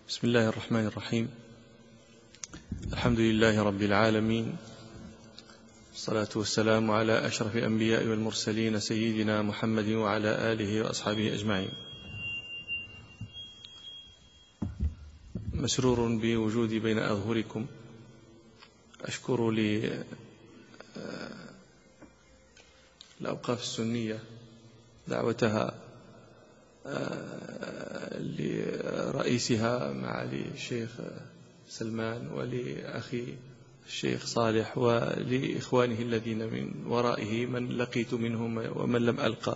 بسم الله الرحمن الرحيم. الحمد لله رب العالمين، والصلاة والسلام على أشرف الأنبياء والمرسلين سيدنا محمد وعلى آله وأصحابه أجمعين. مسرور بوجودي بين أظهركم. أشكر الأوقاف السنية دعوتها لرئيسها معالي الشيخ سلمان ولأخي الشيخ صالح ولإخوانه الذين من ورائه من لقيت منهم ومن لم ألقى،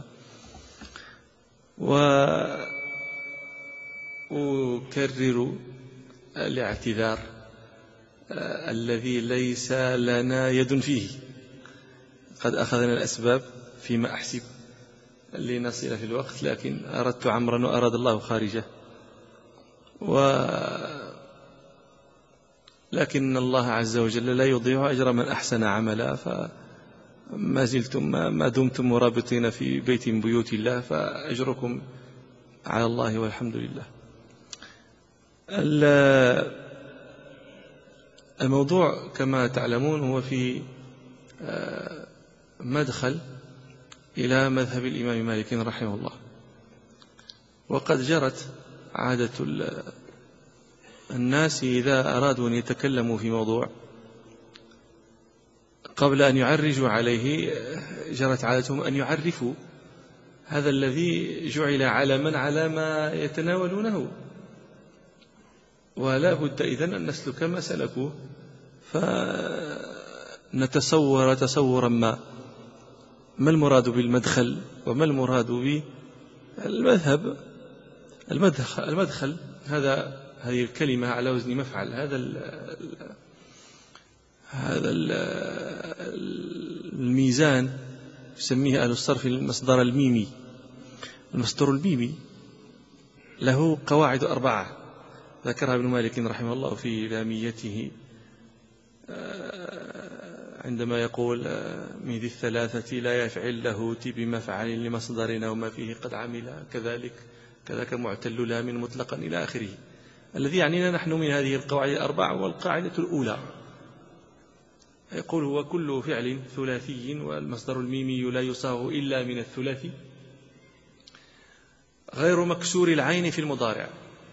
وأكرر الاعتذار الذي ليس لنا يد فيه. قد أخذنا الأسباب فيما أحسب لنصل في الوقت، لكن أردت عمرا وأراد الله خارجه، لكن الله عز وجل لا يضيع أجر من أحسن عملا. فما زلتم ما دمتم مرابطين في بيت من بيوت الله فأجركم على الله والحمد لله. الموضوع كما تعلمون هو في مدخل إلى مذهب الإمام مالك رحمه الله. وقد جرت عادة الناس إذا أرادوا أن يتكلموا في موضوع قبل أن يعرجوا عليه جرت عادتهم أن يعرفوا هذا الذي جعل علما على ما يتناولونه، ولا بد إذن أن نسلك ما سلكوه، فنتصور تصورا ما المراد بالمدخل وما المراد بالمذهب. المدخل هذه الكلمة على وزن مفعل. هذا الميزان يسميه أهل الصرف المصدر الميمي. المصدر الميمي له قواعد 4 ذكرها ابن مالك رحمه الله في لاميته عندما يقول من ذي الثلاثة لا يفعل له بمفعل لمصدرنا وما فيه قد عمل كذاك معتل لام مطلقا إلى آخره. الذي يعنينا نحن من هذه القواعد 4 والقاعدة الأولى يقول هو كل فعل ثلاثي والمصدر الميمي لا يصاغ إلا من الثلاثي غير مكسور العين في المضارع.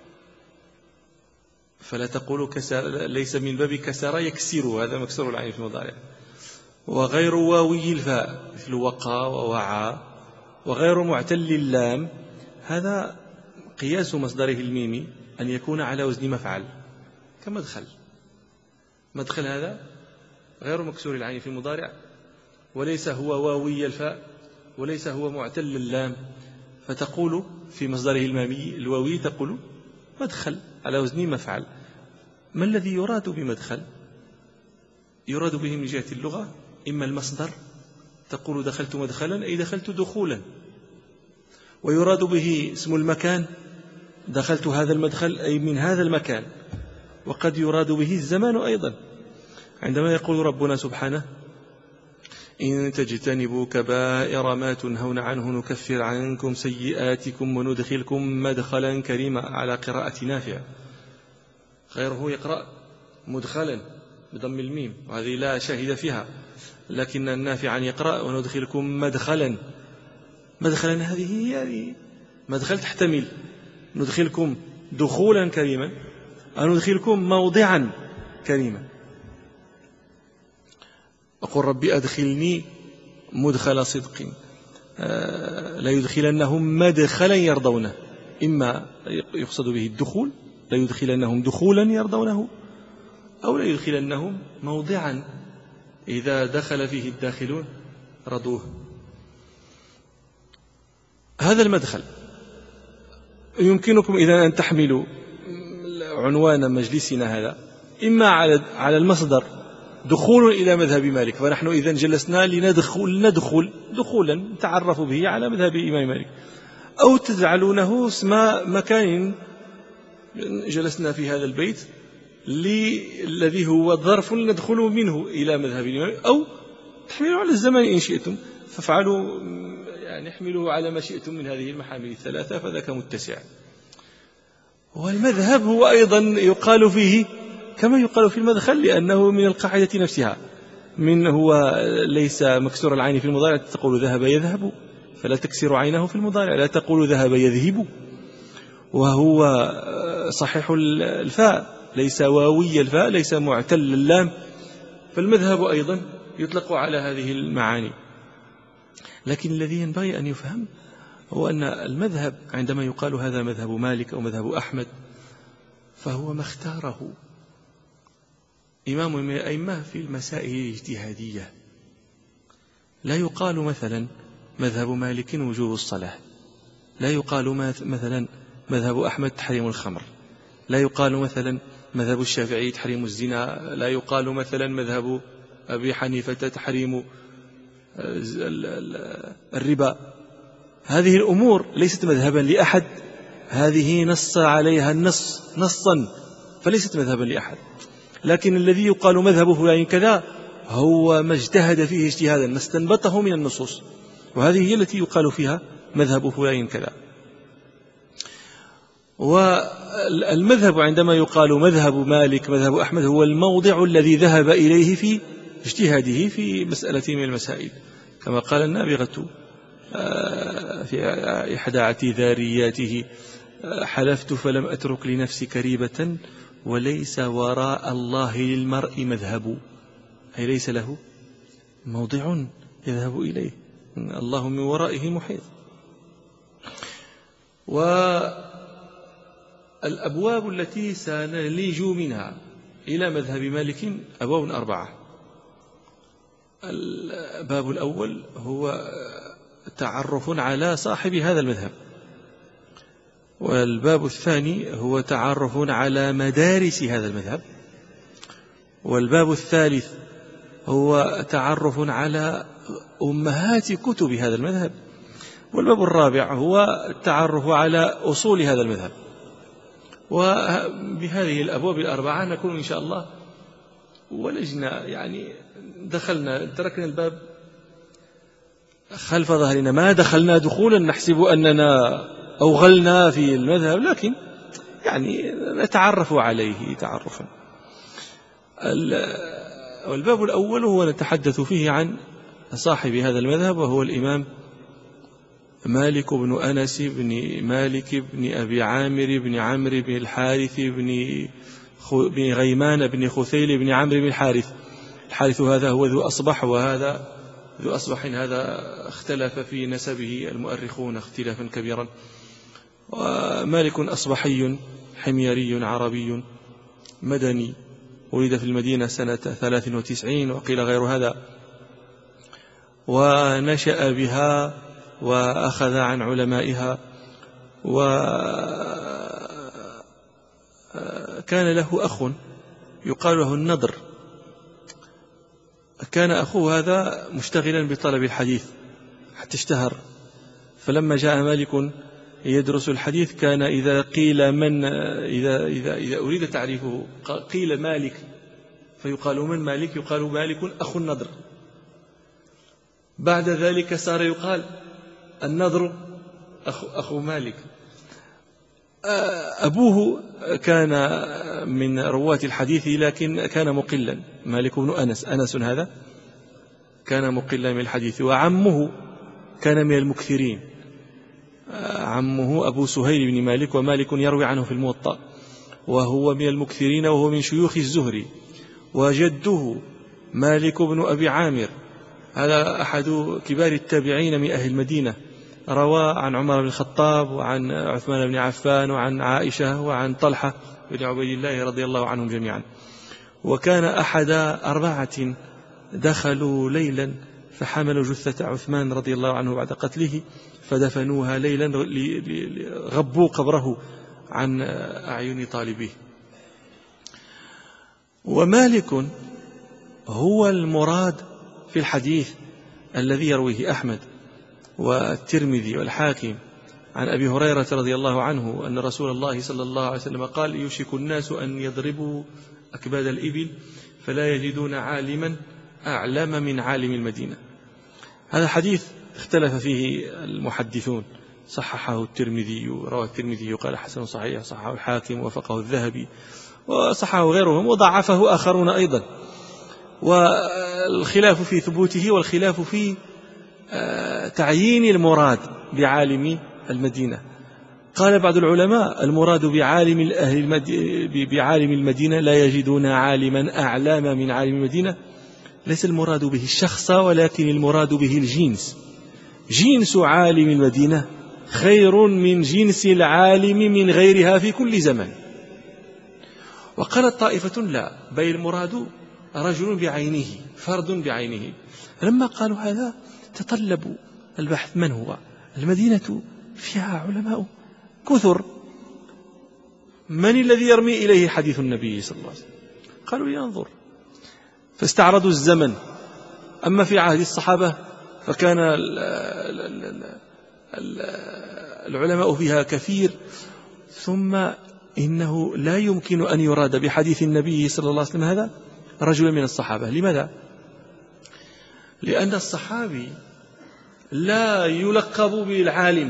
فلا تقول كسر، ليس من باب كسر يكسر، هذا مكسور العين في المضارع. وغير واوي الفاء مثل وقى ووعى، وغير معتل اللام، هذا قياس مصدره الميمي أن يكون على وزن مفعل كمدخل. مدخل هذا غير مكسور العين في المضارع، وليس هو واوي الفاء، وليس هو معتل اللام، فتقول في مصدره الميمي الواوي تقول مدخل على وزن مفعل. ما الذي يراد بمدخل؟ يراد به من جهة اللغة إما المصدر، تقول دخلت مدخلا أي دخلت دخولا، ويراد به اسم المكان، دخلت هذا المدخل أي من هذا المكان، وقد يراد به الزمان أيضا. عندما يقول ربنا سبحانه إن تجتنبوا كبائر ما تنهون عنه نكفر عنكم سيئاتكم وندخلكم مدخلا كريما على قراءة نافع. غيره يقرأ مدخلا بضم الميم، وهذه لا شاهد فيها، لكن النافع يقرأ وندخلكم مدخلا. هذه هي مدخل تحتمل ندخلكم دخولا كريما أو ندخلكم موضعا كريما. أقول ربي أدخلني مدخل صدق، لا يدخلنهم مدخلا يرضونه، إما يقصد به الدخول، لا يدخلنهم دخولا يرضونه، أو لا يدخلنهم موضعا إذا دخل فيه الداخلون رضوه. هذا المدخل يمكنكم إذا أن تحملوا عنوان مجلسنا هذا إما على المصدر دخول إلى مذهب مالك، فنحن إذا جلسنا ندخل دخولا نتعرف به على مذهب الإمام مالك، أو تجعلونه اسم مكان جلسنا في هذا البيت الذي هو ظرف ندخل منه إلى مذهب الإمام، أو تحملوا على الزمان إن شئتم فافعلوا، يعني احملوه على ما شئتم من هذه المحامل الثلاثة، فذاك متسع. والمذهب هو أيضا يقال فيه كما يقال في المدخل، لأنه من القاعدة نفسها، من هو ليس مكسور العين في المضارع تقول ذهب يذهب، فلا تكسر عينه في المضارع، لا تقول ذهب يذهب. وهو صحيح الفاء، ليس واوي الفاء، ليس معتل اللام، فالمذهب أيضا يطلق على هذه المعاني. لكن الذي ينبغي أن يفهم هو أن المذهب عندما يقال هذا مذهب مالك أو مذهب أحمد، فهو ما اختاره إمام من الأئمة في المسائل الاجتهادية. لا يقال مثلا مذهب مالك وجوب الصلاة، لا يقال مثلا مذهب أحمد تحريم الخمر، لا يقال مثلا مذهب الشافعي تحريم الزنا، لا يقال مثلا مذهب أبي حنيفة تحريم الربا. هذه الأمور ليست مذهبا لأحد، هذه نص عليها النص نصا، فليست مذهبا لأحد. لكن الذي يقال مذهبه فلان كذا هو ما اجتهد فيه اجتهادا، ما استنبطه من النصوص، وهذه هي التي يقال فيها مذهب فلان كذا. والمذهب عندما يقال مذهب مالك مذهب أحمد هو الموضع الذي ذهب إليه في اجتهاده في مسألة من المسائل، كما قال النابغة في إحدى اعتذارياته: حلفت فلم أترك لنفسي كريبة، وليس وراء الله للمرء مذهب، أي ليس له موضع يذهب إليه، الله من ورائه محيط. والأبواب التي سنلج منها إلى مذهب مالك أبواب 4. الباب الأول هو تعرف على صاحب هذا المذهب، والباب الثاني هو تعرف على مدارس هذا المذهب، والباب الثالث هو تعرف على أمهات كتب هذا المذهب، والباب الرابع هو التعرف على أصول هذا المذهب. وبهذه الأبواب 4 نكون إن شاء الله ولجنا، يعني دخلنا تركنا الباب خلف ظهرنا، ما دخلنا دخولا نحسب أننا أوغلنا في المذهب، لكن يعني نتعرف عليه تعرفا. والباب الأول هو نتحدث فيه عن صاحب هذا المذهب، وهو الإمام مالك بن أنس بن مالك بن أبي عامر بن عمرو بن الحارث بن غيمان بن خثيل بن عمرو بن الحارث. الحارث هذا هو ذو أصبح، وهذا ذو أصبح هذا اختلف في نسبه المؤرخون اختلافا كبيرا. ومالك أصبحي حميري عربي مدني، ولد في المدينة سنة 93 وقيل غير هذا، ونشأ بها وأخذ عن علمائها، وكان له أخ يقال له النضر. كان أخوه هذا مشتغلا بطلب الحديث حتى اشتهر، فلما جاء مالك يدرس الحديث كان إذا قيل من إذا أريد تعريفه قيل مالك فيقال من مالك، يقال مالك أخو النضر. بعد ذلك صار يقال النضر أخو مالك. أبوه كان من رواة الحديث لكن كان مقلا، مالك بن أنس هذا كان مقلا من الحديث. وعمه كان من المكثرين، عمه أبو سهيل بن مالك، ومالك يروي عنه في الموطأ، وهو من المكثرين، وهو من شيوخ الزهري. وجده مالك بن أبي عامر هذا أحد كبار التابعين من أهل المدينة، روى عن عمر بن الخطاب وعن عثمان بن عفان وعن عائشة وعن طلحة بن عبيد الله رضي الله عنهم جميعا. وكان أحد 4 دخلوا ليلا فحملوا جثة عثمان رضي الله عنه بعد قتله فدفنوها ليلا، غبوا قبره عن أعين طالبيه. ومالك هو المراد في الحديث الذي يرويه أحمد والترمذي والحاكم عن أبي هريرة رضي الله عنه أن رسول الله صلى الله عليه وسلم قال: يوشك الناس أن يضربوا أكباد الإبل فلا يجدون عالما أعلم من عالم المدينة. هذا الحديث اختلف فيه المحدثون، صححه الترمذي، رواه الترمذي قال حسن صحيح، صححه الحاكم ووافقه الذهبي وصححه غيرهم، وضعفه آخرون أيضا. والخلاف في ثبوته والخلاف في تعيين المراد بعالم المدينة. قال بعض العلماء المراد بعالم المدينة لا يجدون عالما أعلم من عالم المدينة، ليس المراد به الشخص ولكن المراد به الجنس. جنس عالم المدينة خير من جنس العالم من غيرها في كل زمن. وقالت طائفة لا، بل المراد رجل بعينه، فرد بعينه. لما قالوا هذا تطلبوا البحث من هو. المدينة فيها علماء كثر، من الذي يرمي إليه حديث النبي صلى الله عليه وسلم؟ قالوا ينظر، فاستعرضوا الزمن. أما في عهد الصحابة فكان العلماء فيها كثير، ثم إنه لا يمكن أن يراد بحديث النبي صلى الله عليه وسلم هذا رجل من الصحابة. لماذا؟ لأن الصحابي لا يلقب بالعالم،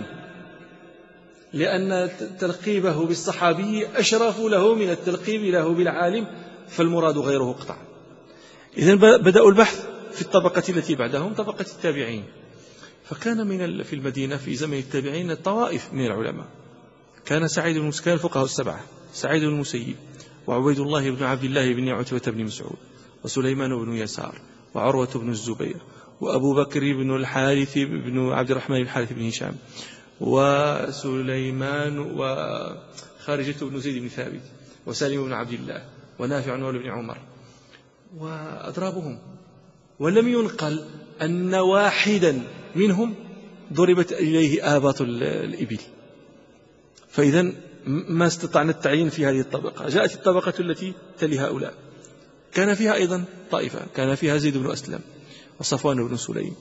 لأن تلقيبه بالصحابي أشرف له من التلقيب له بالعالم، فالمراد غيره قطعا. إذن بدأوا البحث في الطبقة التي بعدهم، طبقة التابعين. فكان في المدينة في زمن التابعين الطوائف من العلماء. كان سعيد بن مسكين الفقهاء السبعة، سعيد بن المسيب، وعبيد الله بن عبد الله بن عتبة بن مسعود، وسليمان بن يسار، وعروة بن الزبير، وأبو بكر بن الحارث بن عبد الرحمن بن الحارث بن هشام، وسليمان، وخارجة بن زيد بن ثابت، وسالم بن عبد الله، ونافع بن عمر، وأضرابهم. ولم ينقل أن واحدا منهم ضربت إليه آباط الإبل. فإذا ما استطعنا التعيين في هذه الطبقة. جاءت الطبقة التي تلي هؤلاء، كان فيها أيضا طائفة، كان فيها زيد بن أسلم، وصفوان بن سليم،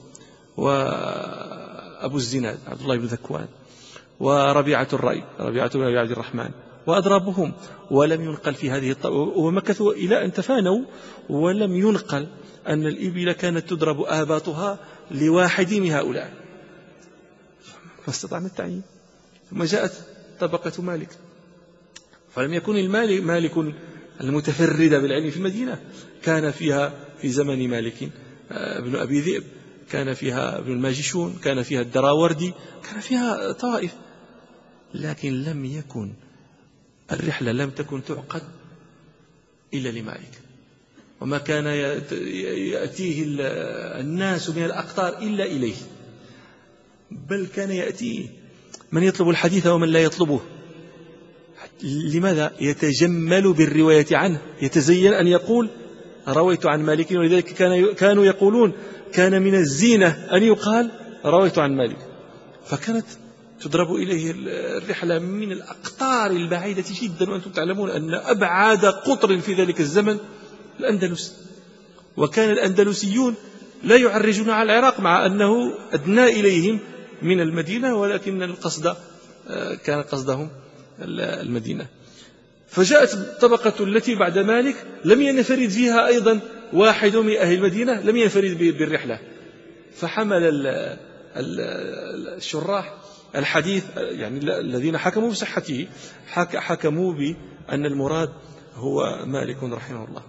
وأبو الزناد عبد الله بن ذكوان، وربيعة الرأي ربيعة بن عبد الرحمن، وأضرابهم. ولم ينقل في هذه الطبقة، ومكثوا إلى أن تفانوا، ولم ينقل أن الإبل كانت تضرب آباطها لواحد من هؤلاء. فاستطعنا التعيين. ثم جاءت طبقة مالك، فلم يكن مالك المتفرد بالعلم في المدينة. كان فيها في زمن مالك ابن أبي ذئب، كان فيها ابن الماجشون، كان فيها الدراوردي، كان فيها طائف. لكن لم يكن الرحلة لم تكن تعقد إلا لمالك، وما كان يأتيه الناس من الأقطار إلا إليه، بل كان يأتيه من يطلب الحديث ومن لا يطلبه. لماذا؟ يتجمل بالرواية عنه، يتزين أن يقول رويت عن مالك. ولذلك كانوا يقولون كان من الزينة أن يقال رويت عن مالك. فكانت تضرب إليه الرحلة من الأقطار البعيدة جدا، وأنتم تعلمون أن أبعد قطر في ذلك الزمن الأندلس، وكان الأندلسيون لا يعرجون على العراق مع أنه أدنى إليهم من المدينة، ولكن القصد كان قصدهم المدينة. فجاءت الطبقة التي بعد مالك لم ينفرد فيها أيضا واحد من أهل المدينة، لم ينفرد بالرحلة. فحمل الشراح الحديث، يعني الذين حكموا بصحته، حكموا بأن المراد هو مالك رحمه الله.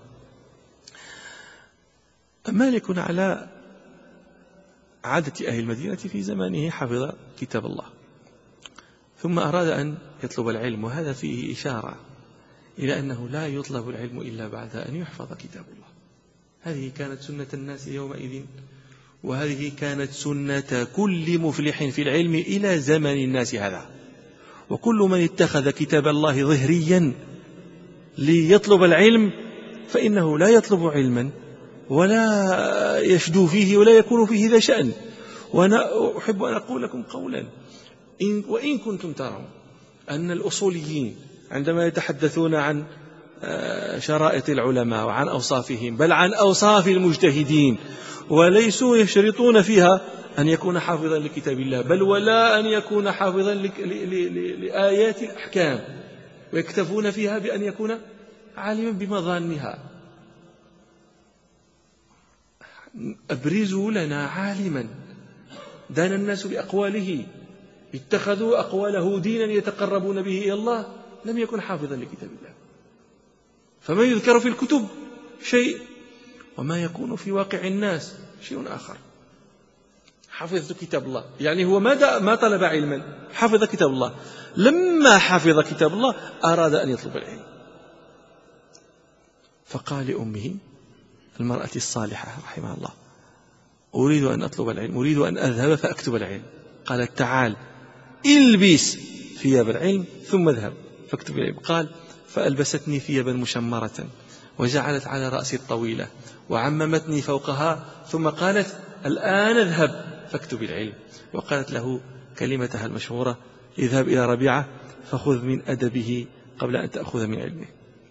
مالك على عادة أهل المدينة في زمانه حفظ كتاب الله، ثم أراد أن يطلب العلم، وهذا فيه إشارة إلى أنه لا يطلب العلم إلا بعد أن يحفظ كتاب الله. هذه كانت سنة الناس يومئذ، وهذه كانت سنة كل مفلح في العلم إلى زمن الناس هذا. وكل من اتخذ كتاب الله ظهريا ليطلب العلم فإنه لا يطلب علما ولا يشدو فيه ولا يكون فيه ذا شأن. وأنا أحب أن أقول لكم قولا، وإن كنتم ترون أن الأصوليين عندما يتحدثون عن شرائط العلماء وعن أوصافهم، بل عن أوصاف المجتهدين، وليسوا يشترطون فيها أن يكون حافظا لكتاب الله، بل ولا أن يكون حافظا لآيات الأحكام، ويكتفون فيها بأن يكون عالما بمظانها. أبرزوا لنا عالما دان الناس بأقواله اتخذوا أقواله دينا يتقربون به إلى الله، لم يكن حافظا لكتاب الله. فما يذكر في الكتب شيء، وما يكون في واقع الناس شيء آخر. حفظت كتاب الله، يعني هو ما طلب علما، حفظ كتاب الله. لما حفظ كتاب الله أراد أن يطلب العلم، فقال لأمه المرأة الصالحة رحمها الله: أريد أن أطلب العلم، أريد أن أذهب فأكتب العلم. قالت: تعال البس ثياب العلم ثم اذهب فاكتب العلم. قال: فألبستني ثيابا مشمرة وجعلت على رأسي الطويلة وعممتني فوقها، ثم قالت: الآن اذهب فاكتب العلم. وقالت له كلمتها المشهورة: اذهب إلى ربيعة فخذ من أدبه قبل أن تأخذ من علمه.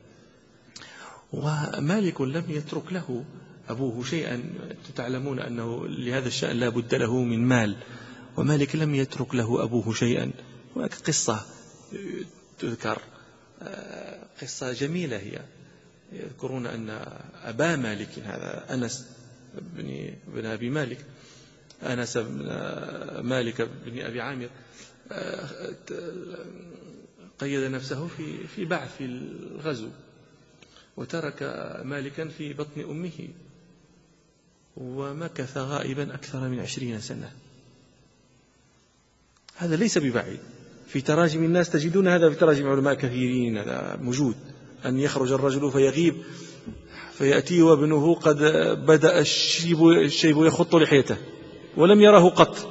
ومالك لم يترك له أبوه شيئا، تعلمون أنه لهذا الشأن لا بد له من مال، ومالك لم يترك له أبوه شيئا. هناك قصة تذكر، قصة جميلة هي، يذكرون أن أبا مالك، هذا أنس بن أبي مالك، أنس بن مالك بن أبي عامر، قيد نفسه في بعث في الغزو، وترك مالكا في بطن أمه، ومكث غائبا أكثر من 20 سنة. هذا ليس ببعيد، في تراجم الناس تجدون هذا، في تراجم علماء كثيرين هذا موجود، أن يخرج الرجل فيغيب فيأتي وابنه قد بدأ الشيب يخط لحيته ولم يره قط،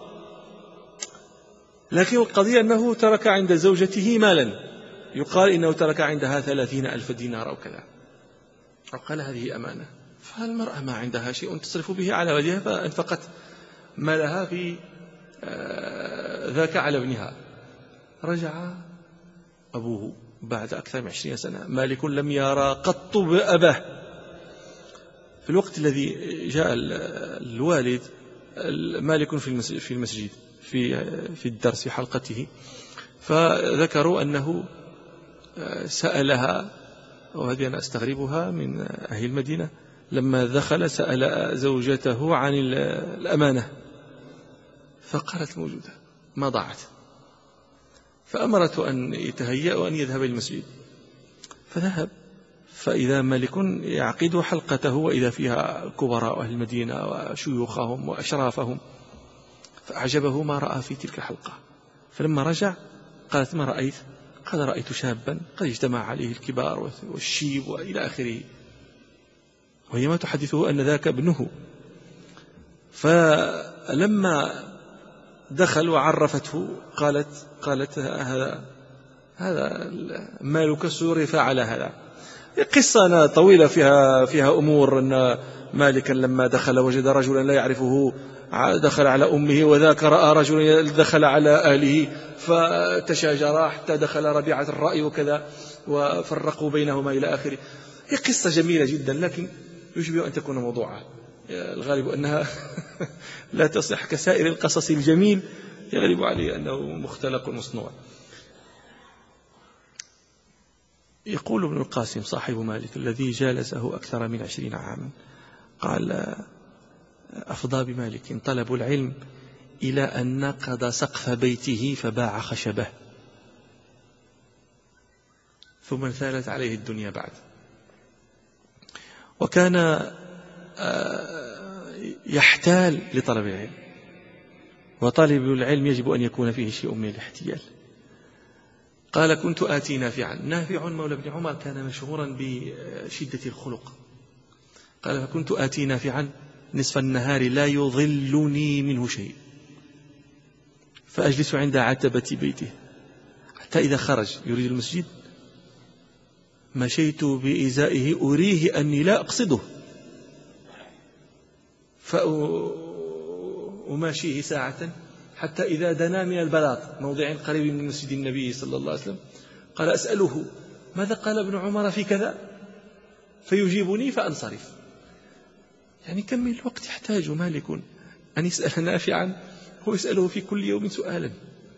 لكن القضية أنه ترك عند زوجته مالا، يقال إنه ترك عندها 30,000 دينار أو كذا، قال هذه أمانة. فالمرأة ما عندها شيء تصرف به على ولدها، فانفقت مالها في ذاك على ابنها. رجع أبوه بعد أكثر من 20 سنة، مالك لم يرى قط أباه. في الوقت الذي جاء الوالد، مالك في المسجد في الدرس في حلقته، فذكروا أنه سألها، وهذه أنا أستغربها من أهل المدينة، لما دخل سأل زوجته عن الأمانة فقالت موجودة ما ضاعت، فأمرته أن يتهيأ وأن يذهب إلى المسجد. فذهب، فإذا مالك يعقد حلقته وإذا فيها كبراء أهل المدينة وشيوخهم وأشرافهم، فأعجبه ما رأى في تلك الحلقة. فلما رجع قالت: ما رأيت؟ قال: رأيت شابا قد اجتمع عليه الكبار والشيب وإلى آخره، وهي ما تحدثه أن ذاك ابنه. فلما دخل وعرفته قالت: هذا مالك صرف على هذا. قصة طويلة فيها أمور، أن مالكا لما دخل وجد رجلا لا يعرفه، دخل على أمه، وذاك رأى رجلا دخل على أهله فتشاجرا حتى دخل ربيعة الرأي وكذا، وفرقوا بينهما إلى آخره. هي قصة جميلة جدا، لكن يشبه أن تكون موضوعة، الغالب أنها لا تصح كسائر القصص الجميل، يغلب عليه أنه مختلق مصنوع. يقول ابن القاسم صاحب مالك الذي جالسه أكثر من 20 عاما، قال: أفضى بمالك طلب العلم إلى أن نقض سقف بيته فباع خشبه، ثم انثالت عليه الدنيا بعد. وكان يحتال لطلب العلم، وطالب العلم يجب أن يكون فيه شيء من الاحتيال. قال: كنت آتي نافعا. نافع مولى ابن عمر كان مشهورا بشدة الخلق. قال: فكنت آتي نافعا نصف النهار لا يظلني منه شيء، فأجلس عند عتبة بيته حتى إذا خرج يريد المسجد مشيت بإزائه أريه أني لا أقصده، فأماشيه ساعة حتى إذا دنا من البلاط موضع قريب من مسجد النبي صلى الله عليه وسلم قال: أسأله ماذا قال ابن عمر في كذا، فيجيبني فأنصرف. يعني كم من الوقت يحتاج مالك أن يسأل نافعا هو يسأله في كل يوم سؤالا.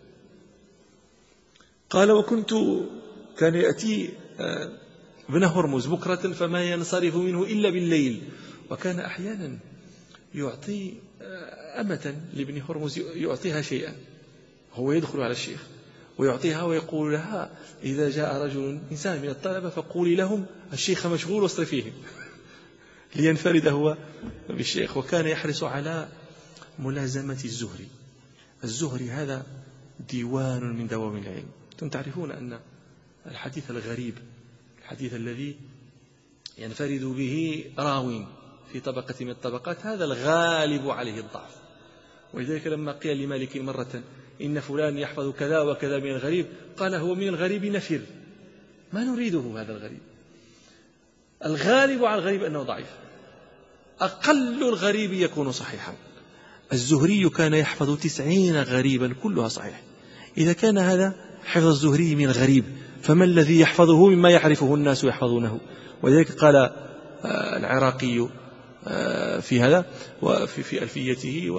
قال: كان يأتي ابن هرمز بكرة فما ينصرف منه إلا بالليل، وكان أحيانا يعطي أمة لابن هرمز يعطيها شيئا، هو يدخل على الشيخ ويعطيها ويقول لها إذا جاء رجل إنسان من الطلبة فقولي لهم الشيخ مشغول واصرفيهم لينفرد هو بالشيخ. وكان يحرص على ملازمة الزهري. الزهري هذا ديوان من دوام العلم. أنتم تعرفون أن الحديث الغريب، الحديث الذي ينفرد به راوين في طبقة من الطبقات، هذا الغالب عليه الضعف. ولذلك لما قيل لمالك مرة إن فلان يحفظ كذا وكذا من الغريب، قال هو من الغريب نفر، ما نريده هذا الغريب. الغالب على الغريب أنه ضعيف، أقل الغريب يكون صحيحا. الزهري كان يحفظ 90 غريبا كلها صحيح. إذا كان هذا حفظ الزهري من الغريب، فما الذي يحفظه مما يعرفه الناس يحفظونه؟ ولذلك قال العراقي في هذا وفي ألفيته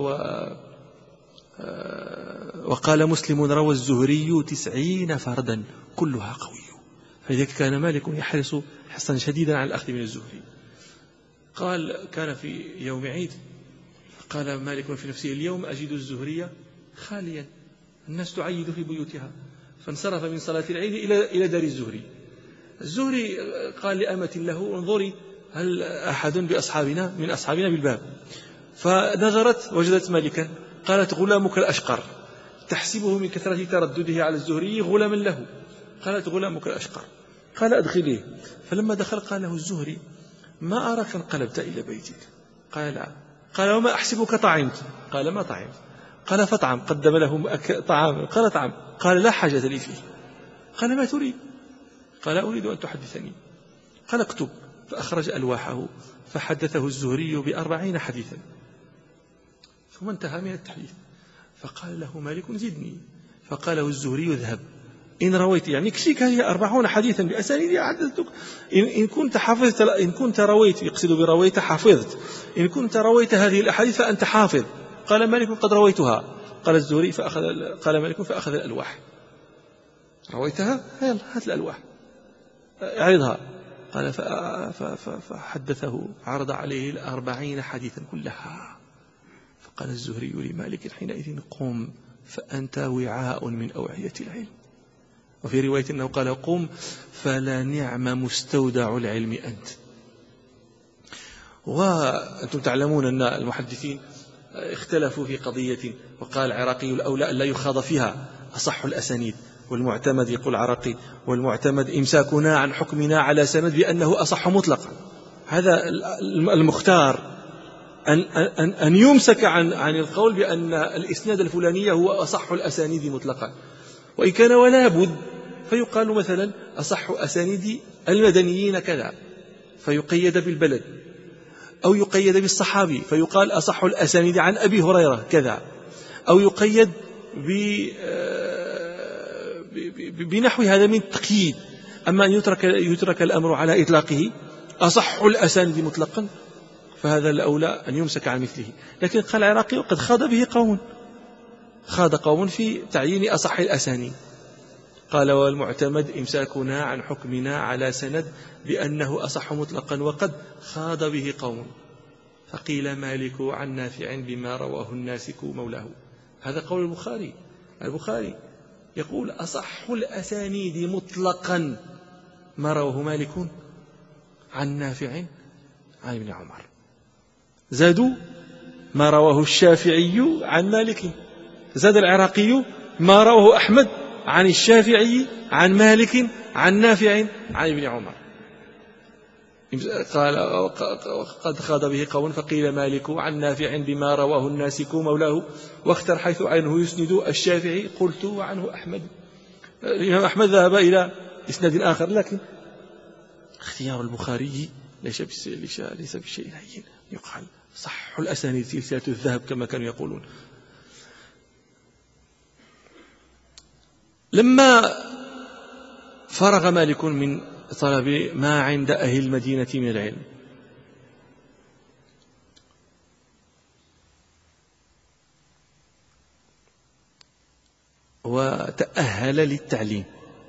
وقال مسلم روى الزهري 90 فردا كلها قوي. فلذلك كان مالك يحرص حرصا شديدا على الأخذ من الزهري. قال كان في يوم عيد، قال مالك في نفسه اليوم أجد الزهري خاليا، الناس تعيد في بيوتها، فانصرف من صلاة العيد إلى دار الزهري. الزهري قال لأمة له انظري هل أحد بأصحابنا من أصحابنا بالباب، فنظرت وجدت مالكا، قالت غلامك الأشقر، تحسبه من كثرة تردده على الزهري غلاما له، قالت غلامك الأشقر، قال أدخليه. فلما دخل قال له الزهري ما أراك انقلبت إلى بيتك؟ قال لا. قال وما أحسبك طعمت؟ قال ما طعمت. قال فطعم. قدم له طعام، قال طعم. قال لا حاجة لي فيه. قال ما تريد؟ قال أريد أن تحدثني. قال اكتب. فأخرج ألواحه فحدثه الزهري ب40 حديثا، ثم انتهى من التحديث. فقال له مالك زدني. فقال له الزهري اذهب، إن رويت يعني كشيك هي 40 حديثا بأسانيد حدثتك، إن كنت حافظت، إن كنت رويت، يقصد برويت حافظت، إن كنت رويت هذه الأحاديث فأنت حافظ. قال مالك قد رويتها. قال الزهري قال مالك فأخذ الألواح. رويتها؟ يلا هات الألواح اعرضها. قال فحدثه، عرض عليه 40 حديثا كلها. فقال الزهري لمالك حينئذ قم فأنت وعاء من أوعية العلم. وفي رواية أنه قال قم فلا نعم مستودع العلم أنت. وأنتم تعلمون أن المحدثين اختلفوا في قضية، وقال العراقي الأولى أن لا يخاض فيها أصح الأسانيد، والمعتمد يقول العراقي والمعتمد إمساكنا عن حكمنا على سند بأنه أصح مطلقا. هذا المختار أن يمسك عن القول بأن الإسناد الفلاني هو أصح الأسانيد مطلقا، وإن كان ولا بد فيقال مثلا أصح أسانيد المدنيين كذا فيقيد بالبلد، أو يقيد بالصحابي فيقال أصح الأسانيد عن أبي هريرة كذا، أو يقيد بنحو هذا من التقييد. أما أن يترك الأمر على إطلاقه أصح الأسانيد مطلقا فهذا الأولى أن يمسك عن مثله. لكن قال العراقي قد خاض قوم في تعيين أصح الأسانيد. قال والمعتمد إمساكنا عن حكمنا على سند بأنه أصح مطلقا، وقد خاض به قوم. فقيل مالك عن نافع بما رواه الناسك مولاه. هذا قول البخاري يقول أصح الأسانيد مطلقا ما رواه مالك عن نافع عن ابن عمر. زادوا ما رواه الشافعي عن مالك، زاد العراقي ما رواه أحمد عن الشافعي عن مالك عن نافع عن ابن عمر. قال قد خاض به قوم فقيل مالك عن نافع بما رواه الناسك مولاه، واختر حيث عنه يسند الشافعي قلت وعنه أحمد. الإمام أحمد ذهب إلى إسناد آخر، لكن اختيار البخاري ليس بشيء هين. يقال صح الأسانيد سلسلة الذهب كما كانوا يقولون. لما فرغ مالك من طلب ما عند أهل المدينة من العلم وتأهل للتعليم،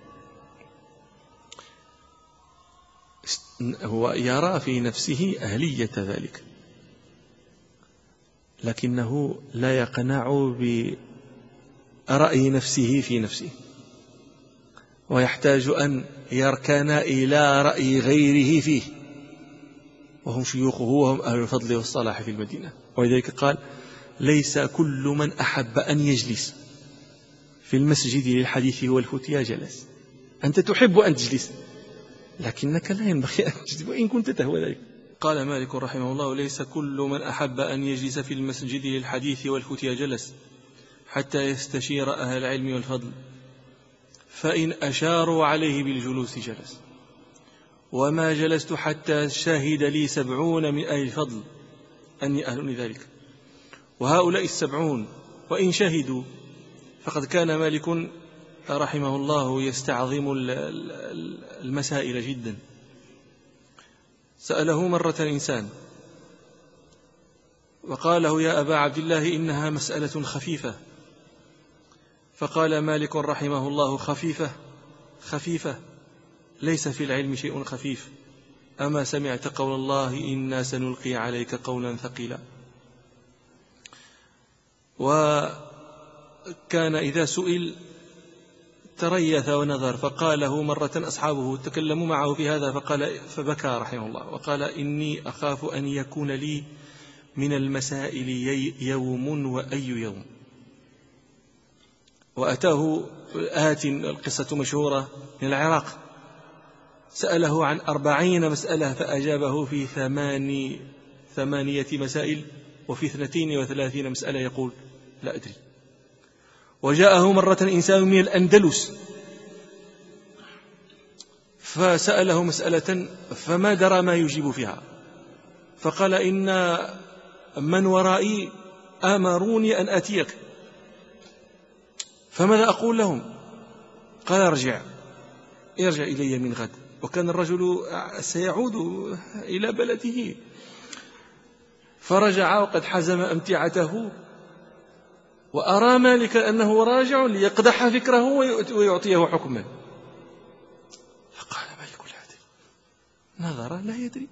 هو يرى في نفسه أهلية ذلك، لكنه لا يقنع رأي نفسه في نفسه، ويحتاج أن يركن إلى رأي غيره فيه، وهم شيوخه وهم أهل الفضل والصلاح في المدينة. ولذلك قال: ليس كل من أحب أن يجلس في المسجد للحديث والفتيا جلس. أنت تحب أن تجلس، لكنك لا ينبغي أن تجلس وإن كنت تهوى ذلك. قال مالك رحمه الله: ليس كل من أحب أن يجلس في المسجد للحديث والفتيا جلس حتى يستشير أهل العلم والفضل، فإن أشاروا عليه بالجلوس جلس. وما جلست حتى شهد لي 70 من أهل الفضل أني أهل لذلك، وهؤلاء 70 وإن شهدوا فقد كان مالك رحمه الله يستعظم المسائل جدا. سأله مرة إنسان وقال له: يا أبا عبد الله، إنها مسألة خفيفة. فقال مالك رحمه الله: خفيفة ليس في العلم شيء خفيف. أما سمعت قول الله: إنا سنلقي عليك قولا ثقيلا. وكان إذا سئل تريث ونظر، فقال له مرة أصحابه تكلموا معه في هذا فبكى رحمه الله وقال: إني أخاف أن يكون لي من المسائل يوم وأي يوم. وأتاه القصة مشهورة من العراق، سأله عن 40 مسألة فأجابه في 8 مسائل، وفي 32 مسألة يقول: لا أدري. وجاءه مرة إنسان من الأندلس فسأله مسألة فما درى ما يجيب فيها، فقال: إن من ورائي آمروني أن أتيك، فماذا أقول لهم؟ قال: ارجع إلي من غد. وكان الرجل سيعود إلى بلده، فرجع وقد حزم أمتعته، وأرى مالك أنه راجع ليقدح فكره ويعطيه حكما. فقال مالك: لا أدري. نظر لا يدري.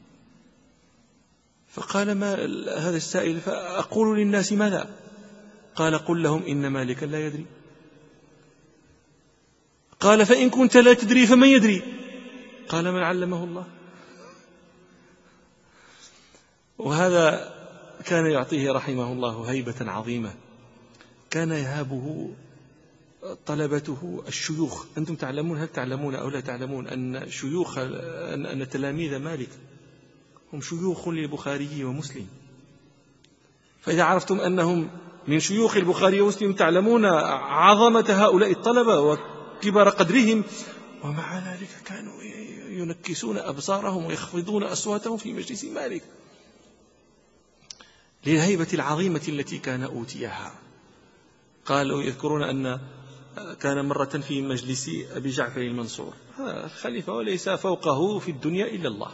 فقال: ما هذا السائل؟ فأقول للناس ماذا؟ قال: قل لهم إن مالكا لا يدري. قال: فإن كنت لا تدري فمن يدري؟ قال: من علمه الله. وهذا كان يعطيه رحمه الله هيبة عظيمة، كان يهابه طلبته الشيوخ. أنتم تعلمون، هل تعلمون أو لا تعلمون، أن تلاميذ مالك هم شيوخ للبخاري ومسلم؟ فإذا عرفتم أنهم من شيوخ البخاري ومسلم تعلمون عظمة هؤلاء الطلبة وكبر قدرهم، ومع ذلك كانوا ينكسون أبصارهم ويخفضون أصواتهم في مجلس مالك للهيبة العظيمة التي كان أوتيها. قالوا يذكرون أن كان مرة في مجلس أبي جعفر المنصور، هذا الخليفة وليس فوقه في الدنيا إلا الله.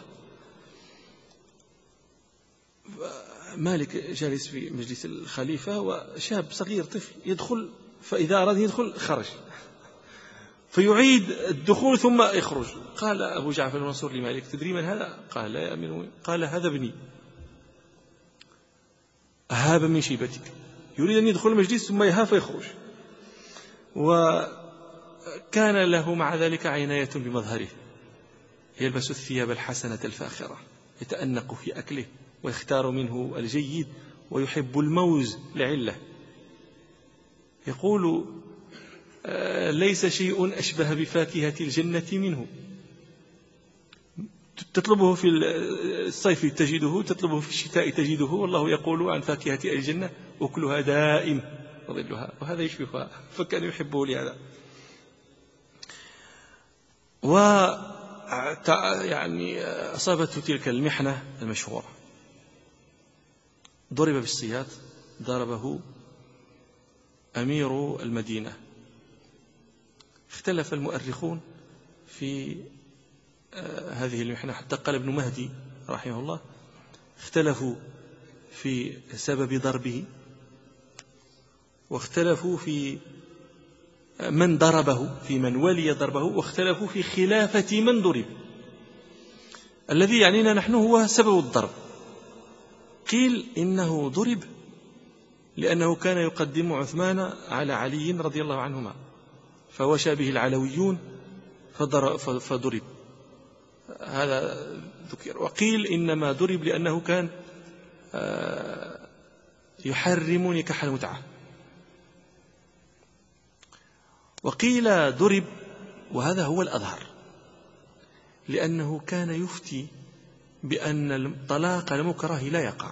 مالك جالس في مجلس الخليفة وشاب صغير طفل يدخل، فإذا أراد يدخل خرج، فيعيد الدخول ثم يخرج. قال أبو جعفر المنصور لمالك: تدري من هذا؟ قال: لا يا أمير المؤمنين. قال: هذا ابني، أهاب من شيبتك، يريد أن يدخل المجلس ثم يهاب فيخرج. وكان له مع ذلك عناية بمظهره، يلبس الثياب الحسنة الفاخرة، يتأنق في أكله ويختار منه الجيد، ويحب الموز لعله. يقول: ليس شيء أشبه بفاكهة الجنة منه، تطلبه في الصيف تجده، تطلبه في الشتاء تجده، والله يقول عن فاكهة الجنة: أكلها دائم وظلها، وهذا يشبهها، فكان يحبه لهذا. يعني أصابته تلك المحنة المشهورة، ضرب بالسياط، ضربه أمير المدينة. اختلف المؤرخون في هذه المحنة، حتى قال ابن مهدي رحمه الله: اختلفوا في سبب ضربه، واختلفوا في من ضربه، في من ولي ضربه، واختلفوا في خلافة من ضرب. الذي يعنينا نحن هو سبب الضرب. قيل إنه ضرب لأنه كان يقدم عثمان على علي رضي الله عنهما، فوشى به العلويون فضرب. هذا ذكر. وقيل إنما ضرب لأنه كان يحرم نكاح المتعة. وقيل ضرب، وهذا هو الأظهر، لأنه كان يفتي بأن الطلاق المكره لا يقع،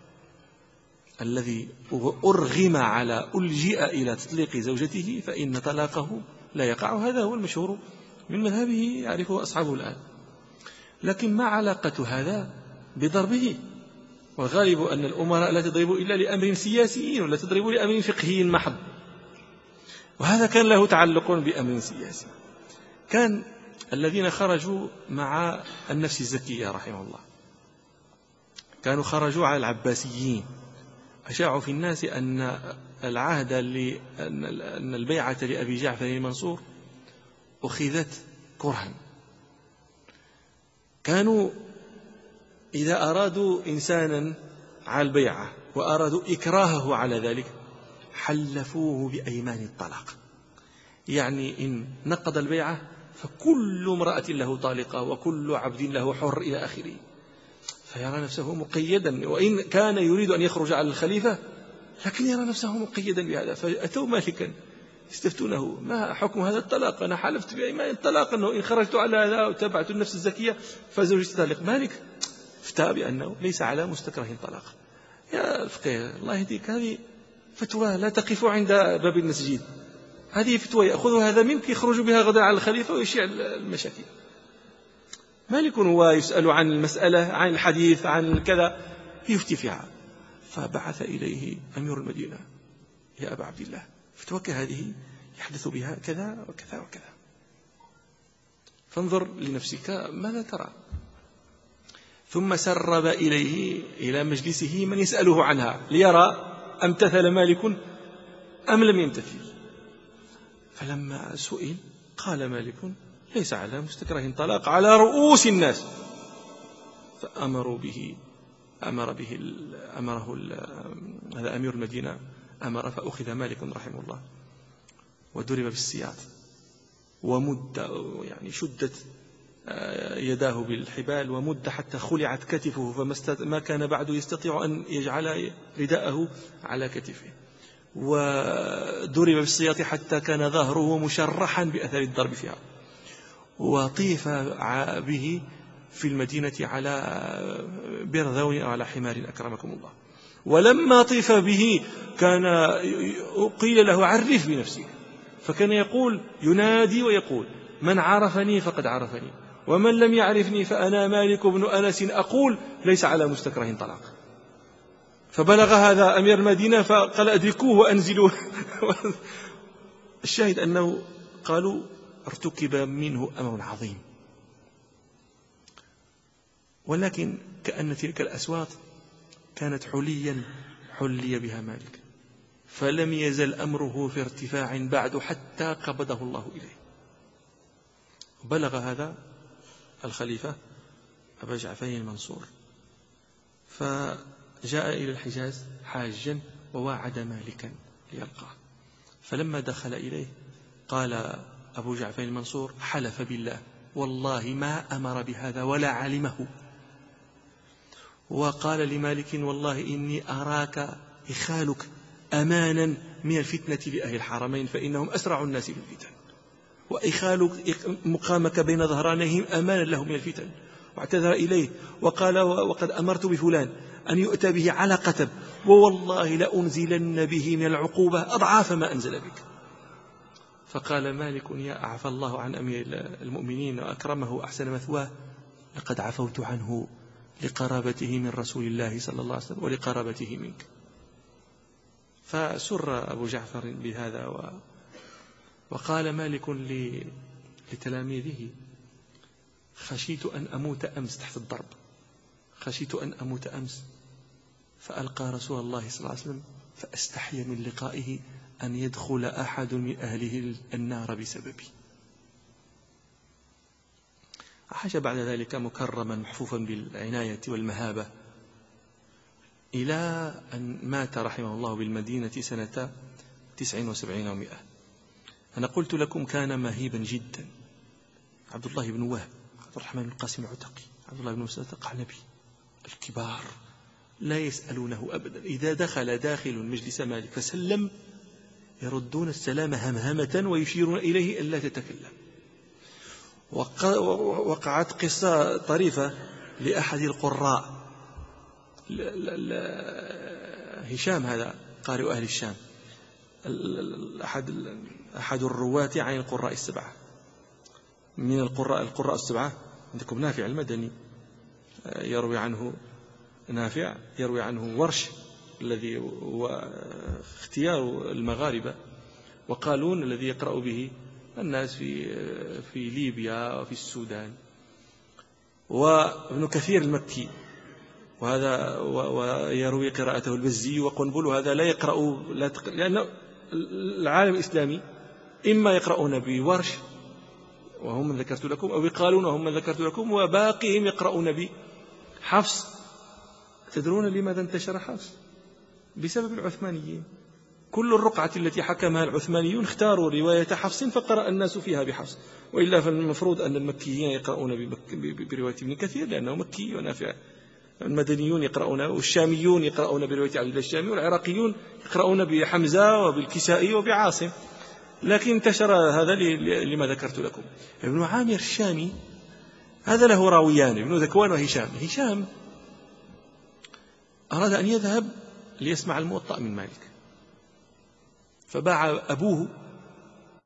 الذي أرغم على ألجئ إلى تطليق زوجته فإن طلاقه لا يقع، وهذا هو المشهور من مذهبه يعرفه أصحابه الآن. لكن ما علاقة هذا بضربه؟ والغالب أن الأمراء لا تضرب إلا لأمر سياسي ولا تضرب لأمر فقهي محض، وهذا كان له تعلق بأمر سياسي. كان الذين خرجوا مع النفس الزكية رحمه الله كانوا خرجوا على العباسيين، أشاعوا في الناس أن العهد أن البيعة لأبي جعفر المنصور أخذت كرها. كانوا إذا أرادوا إنسانا على البيعة وأرادوا إكراهه على ذلك حلفوه بأيمان الطلاق، يعني إن نقض البيعة فكل امرأة له طالقة وكل عبد له حر إلى آخره، فيرى نفسه مقيدا. وإن كان يريد أن يخرج على الخليفة لكن يرى نفسه مقيدا بهذا. فأتوا مالكا استفتونه: ما حكم هذا الطلاق؟ أنا حلفت بأيمان الطلاق أنه إن خرجت على هذا وتبعت النفس الزكية فزوجتي طالق. مالك افتى بأنه ليس على مستكره طلاق. يا الفقيه الله يهديك، هذه فتوى لا تقف عند باب المسجد، هذه فتوى يأخذ هذا منك يخرج بها غدا على الخليفة ويشيع المشاكل. مالك هو يسأل عن المسألة، عن الحديث، عن كذا، يفتي فيها. فبعث إليه أمير المدينة: يا أبا عبد الله، فتوك هذه يحدث بها كذا وكذا وكذا، فانظر لنفسك ماذا ترى. ثم سرب إليه إلى مجلسه من يسأله عنها ليرى امتثل مالك أم لم يمتثل. فلما سئل قال مالك: ليس على مستكره طلاق على رؤوس الناس. فأمره هذا أمير المدينة أمر، فأخذ مالك رحمه الله وضرب بالسياط ومد، يعني شدت يداه بالحبال ومد حتى خلعت كتفه، فما كان بعد يستطيع أن يجعل رداءه على كتفه، وضرب بالسياط حتى كان ظهره مشرحا بأثر الضرب فيها، وطيف به في المدينة على برذون أو على حمار أكرمكم الله. ولما طيف به كان قيل له: عرف بنفسك. فكان يقول، ينادي ويقول: من عرفني فقد عرفني، ومن لم يعرفني فأنا مالك بن أنس أقول ليس على مستكره طلاق. فبلغ هذا أمير المدينة فقال: أدركوه وأنزلوه. الشاهد أنه قالوا ارتكب منه أمر عظيم. ولكن كأن تلك الأصوات كانت حلي بها مالك، فلم يزل أمره في ارتفاع بعد حتى قبضه الله إليه. بلغ هذا الخليفة أبا جعفر المنصور، فجاء إلى الحجاز حاجا وواعد مالكا ليلقاه. فلما دخل إليه قال أبو جعفر المنصور: حلف بالله والله ما أمر بهذا ولا علمه. وقال لمالك: والله إني أراك إخالك أمانا من الفتنة لأهل الحرمين، فإنهم أسرع الناس في الفتن، وإخالك مقامك بين ظهرانهم أمانا له من الفتن. واعتذر إليه وقال: وقد أمرت بفلان أن يؤتى به على قتب، ووالله لأنزلن به من العقوبة أضعاف ما أنزل بك. فقال مالك: يا أعفى الله عن أمير المؤمنين وأكرمه أحسن مثواه، لقد عفوت عنه لقرابته من رسول الله صلى الله عليه وسلم ولقرابته منك. فسر أبو جعفر بهذا، وقال مالك لتلاميذه: خشيت أن أموت أمس تحت الضرب، خشيت أن أموت أمس، فألقى رسول الله صلى الله عليه وسلم، فأستحي من لقائه أن يدخل أحد من أهله النار بسببي. عاش بعد ذلك مكرما محفوفا بالعناية والمهابة، إلى أن مات رحمه الله بالمدينة سنة 79 و100. أنا قلت لكم كان مهيبا جدا. عبد الله بن وهب، عبد الرحمن بن القاسم العتقي، عبد الله بن مسعود القعنبي، الكبار لا يسألونه أبدا. إذا دخل داخل مجلس مالك فسلم يردون السلام همهمة ويشيرون إليه ألا تتكلم. وقعت قصة طريفة لأحد القراء، هشام هذا قارئ أهل الشام، أحد الرواة عن القراء السبعة. من القراء السبعة عندكم نافع المدني يروي عنه، نافع يروي عنه ورش الذي هو اختيار المغاربة، وقالون الذي يقرأ به الناس في ليبيا وفي السودان، وابن كثير المكي وهذا ويروي قراءته البزي وقنبل، وهذا لا يقرأ لأن العالم الإسلامي إما يقرؤون بورش وهم من ذكرت لكم، أو يقالون وهم من ذكرت لكم، وباقيهم يقرؤون بحفص. تدرون لماذا انتشر حفص؟ بسبب العثمانيين. كل الرقعة التي حكمها العثمانيون اختاروا رواية حفص فقرأ الناس فيها بحفص، وإلا فالمفروض أن المكيين يقرؤون برواية ابن كثير لأنه مكي ونافع، المدنيون يقرؤون، والشاميون يقرؤون برواية عبد الله الشامي، والعراقيون يقرؤون بحمزة وبالكسائي وبعاصم. لكن انتشر هذا لما ذكرت لكم. ابن عامر الشامي هذا له راويان، ابن ذكوان وهشام. هشام أراد أن يذهب ليسمع الموطأ من مالك، فباع أبوه